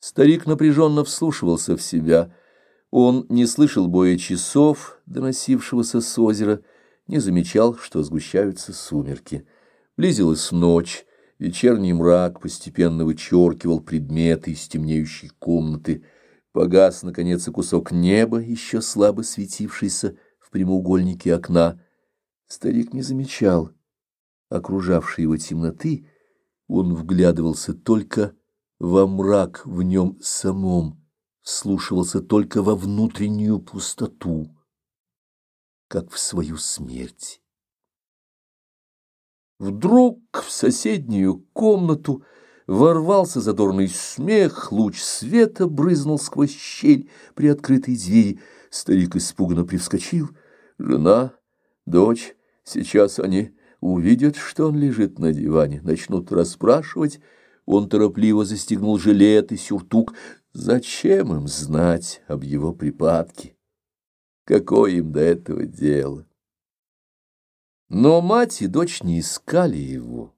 Старик напряженно вслушивался в себя. Он не слышал боя часов, доносившегося с озера, не замечал, что сгущаются сумерки. Близилась ночь, вечерний мрак постепенно вычеркивал предметы из темнеющей комнаты. Погас, наконец, и кусок неба, еще слабо светившийся в прямоугольнике окна. Старик не замечал окружавшей его темноты, он вглядывался только во мрак в нем самом, вслушивался только во внутреннюю пустоту, как в свою смерть. Вдруг в соседнюю комнату ворвался задорный смех, луч света брызнул сквозь щель при открытой двери. Старик испуганно привскочил. Жена, дочь, сейчас они увидят, что он лежит на диване, начнут расспрашивать. Он торопливо застегнул жилет и сюртук. Зачем им знать об его припадке? Какое им до этого дело? Но мать и дочь не искали его.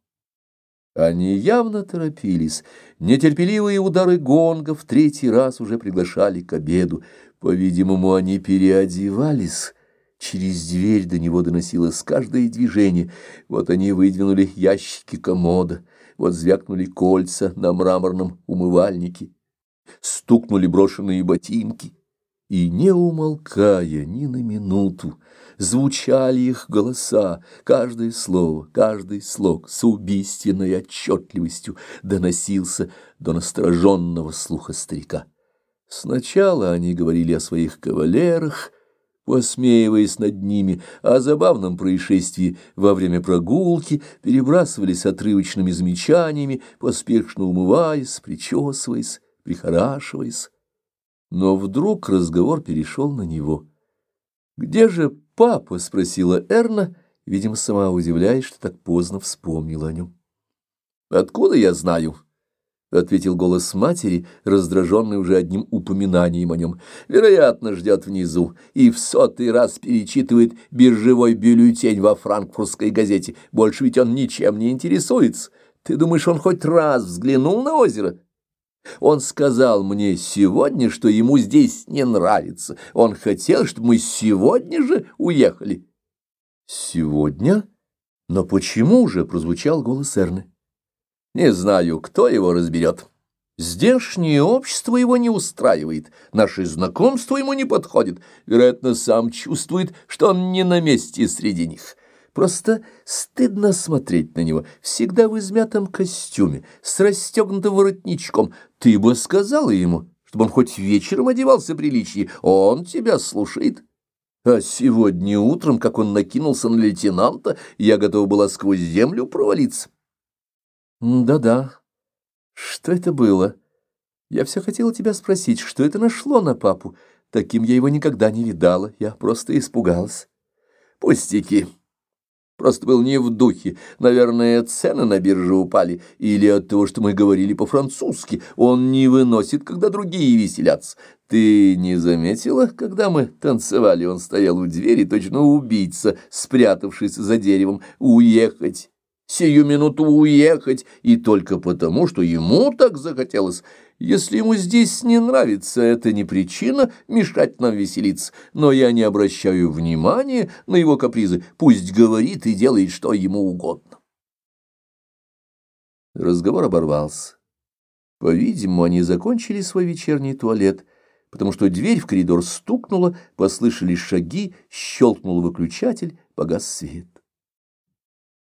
Они явно торопились. Нетерпеливые удары гонга в третий раз уже приглашали к обеду. По-видимому, они переодевались. Через дверь до него доносилось каждое движение. Вот они выдвинули ящики комода, вот звякнули кольца на мраморном умывальнике, стукнули брошенные ботинки. И, не умолкая ни на минуту, звучали их голоса, каждое слово, каждый слог с убийственной отчетливостью доносился до настороженного слуха старика. Сначала они говорили о своих кавалерах, посмеиваясь над ними, о забавном происшествии во время прогулки, перебрасывались отрывочными замечаниями, поспешно умываясь, причесываясь, прихорашиваясь. Но вдруг разговор перешел на него. «Где же папа?» — спросила Эрна, видимо, сама удивляясь, что так поздно вспомнила о нем. «Откуда я знаю?» — ответил голос матери, раздраженный уже одним упоминанием о нем. «Вероятно, ждет внизу и в 100-й раз перечитывает биржевой бюллетень во франкфуртской газете. Больше ведь он ничем не интересуется. Ты думаешь, он хоть раз взглянул на озеро? Он сказал мне сегодня, что ему здесь не нравится. Он хотел, чтобы мы сегодня же уехали». «Сегодня? Но почему же?» — прозвучал голос Эрны. «Не знаю, кто его разберет. Здешнее общество его не устраивает, наше знакомство ему не подходит. Вероятно, сам чувствует, что он не на месте среди них. Просто стыдно смотреть на него, всегда в измятом костюме, с расстегнутым воротничком. Ты бы сказала ему, чтобы он хоть вечером одевался приличнее, он тебя слушает. А сегодня утром, как он накинулся на лейтенанта, я готова была сквозь землю провалиться». «Да-да. Что это было? Я все хотела тебя спросить, что это нашло на папу? Таким я его никогда не видала, я просто испугалась». «Пустяки. Просто был не в духе. Наверное, цены на бирже упали. Или от того, что мы говорили по-французски. Он не выносит, когда другие веселятся. Ты не заметила, когда мы танцевали, он стоял у двери, точно убийца, спрятавшись за деревом, уехать? Сию минуту уехать, и только потому, что ему так захотелось. Если ему здесь не нравится, это не причина мешать нам веселиться, но я не обращаю внимания на его капризы, пусть говорит и делает, что ему угодно». Разговор оборвался. По-видимому, они закончили свой вечерний туалет, потому что дверь в коридор стукнула, послышались шаги, щелкнул выключатель, погас свет.